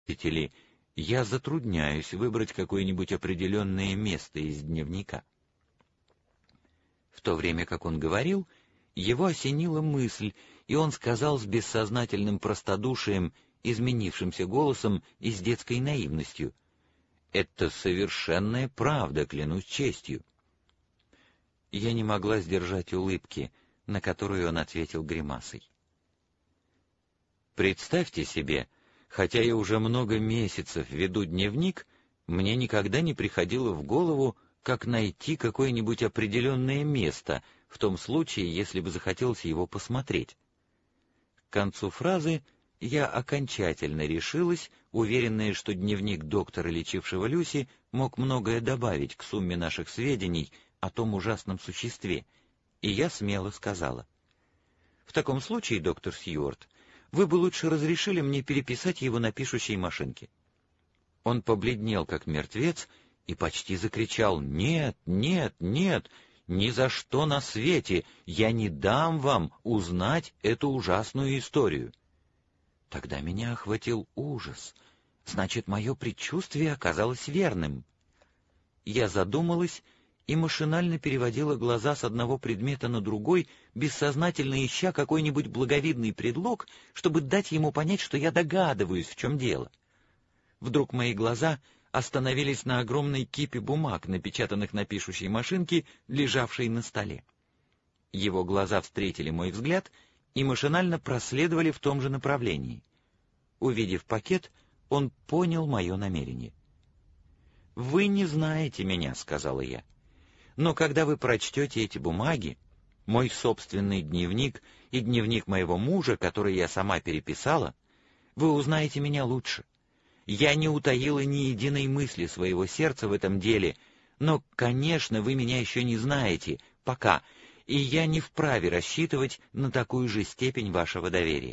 Видите ли, я затрудняюсь выбрать какое-нибудь определенное место из дневника». В то время как он говорил, его осенила мысль, и он сказал с бессознательным простодушием, изменившимся голосом и с детской наивностью: «Это совершенная правда, клянусь честью». Я не могла сдержать улыбки, на которую он ответил гримасой. Представьте себе, хотя я уже много месяцев веду дневник, мне никогда не приходило в голову, как найти какое-нибудь определенное место, в том случае, если бы захотелось его посмотреть. К концу фразы я окончательно решилась, уверенная, что дневник доктора, лечившего Люси, мог многое добавить к сумме наших сведений о том ужасном существе, и я смело сказала: «В таком случае, доктор Сьюарт, вы бы лучше разрешили мне переписать его на пишущей машинке». Он побледнел, как мертвец, и почти закричал: «Нет, нет, нет, ни за что на свете я не дам вам узнать эту ужасную историю». Тогда меня охватил ужас. Значит, мое предчувствие оказалось верным. Я задумалась и машинально переводила глаза с одного предмета на другой, бессознательно ища какой-нибудь благовидный предлог, чтобы дать ему понять, что я догадываюсь, в чем дело. Вдруг мои глаза остановились на огромной кипе бумаг, напечатанных на пишущей машинке, лежавшей на столе. Его глаза встретили мой взгляд и машинально проследовали в том же направлении. Увидев пакет, он понял мое намерение. «Вы не знаете меня», — сказала я, — «но когда вы прочтете эти бумаги, мой собственный дневник и дневник моего мужа, который я сама переписала, вы узнаете меня лучше. Я не утаила ни единой мысли своего сердца в этом деле, но, конечно, вы меня еще не знаете, пока, и я не вправе рассчитывать на такую же степень вашего доверия».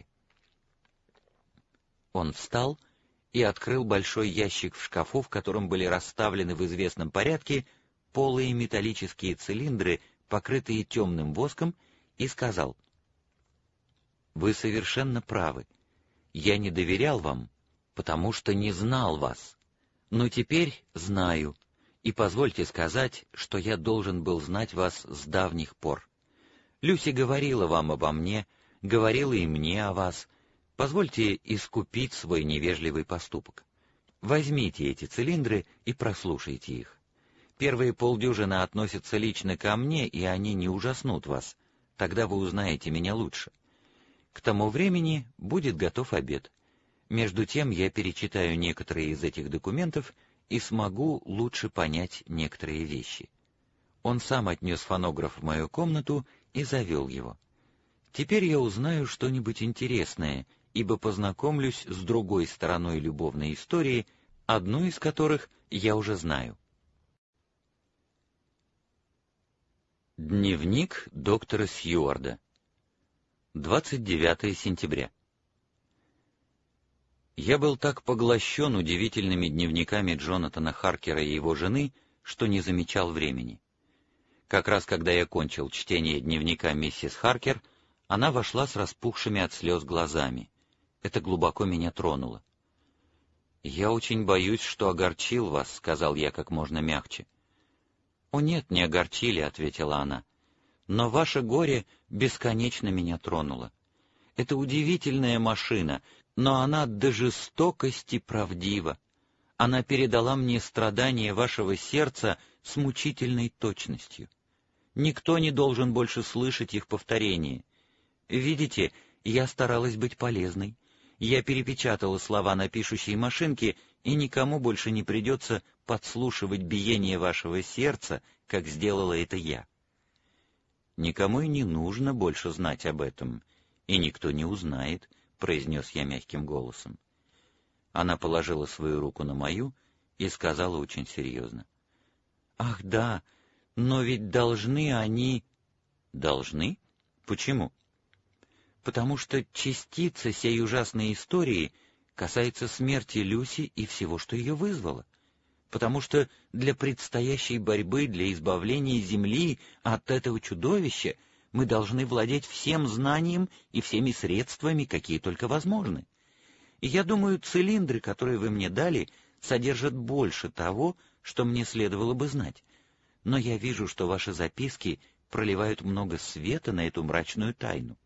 Он встал и открыл большой ящик в шкафу, в котором были расставлены в известном порядке полые металлические цилиндры, покрытые темным воском, и сказал: «Вы совершенно правы. Я не доверял вам, потому что не знал вас. Но теперь знаю, и позвольте сказать, что я должен был знать вас с давних пор. Люси говорила вам обо мне, говорила и мне о вас. Позвольте искупить свой невежливый поступок. Возьмите эти цилиндры и прослушайте их. Первые полдюжины относятся лично ко мне, и они не ужаснут вас. Тогда вы узнаете меня лучше. К тому времени будет готов обед. Между тем я перечитаю некоторые из этих документов и смогу лучше понять некоторые вещи». Он сам отнес фонограф в мою комнату и завел его. Теперь я узнаю что-нибудь интересное, ибо познакомлюсь с другой стороной любовной истории, одну из которых я уже знаю. Дневник доктора Сьюарда. 29 сентября. Я был так поглощен удивительными дневниками Джонатана Харкера и его жены, что не замечал времени. Как раз когда я кончил чтение дневника миссис Харкер, она вошла с распухшими от слез глазами. Это глубоко меня тронуло. «Я очень боюсь, что огорчил вас», — сказал я как можно мягче. «О нет, не огорчили», — ответила она. «Но ваше горе бесконечно меня тронуло. Это удивительная машина, но она до жестокости правдива. Она передала мне страдания вашего сердца с мучительной точностью. Никто не должен больше слышать их повторение. Видите, я старалась быть полезной. Я перепечатала слова на пишущей машинке, и никому больше не придется подслушивать биение вашего сердца, как сделала это я. Никому и не нужно больше знать об этом, и никто не узнает», — произнес я мягким голосом. Она положила свою руку на мою и сказала очень серьезно: «Ах, да, но ведь должны они...» «Должны? Почему?» «Потому что частица сей ужасной истории касается смерти Люси и всего, что ее вызвало. Потому что для предстоящей борьбы, для избавления Земли от этого чудовища мы должны владеть всем знанием и всеми средствами, какие только возможны. и я думаю, цилиндры, которые вы мне дали, содержат больше того, что мне следовало бы знать. Но я вижу, что ваши записки проливают много света на эту мрачную тайну.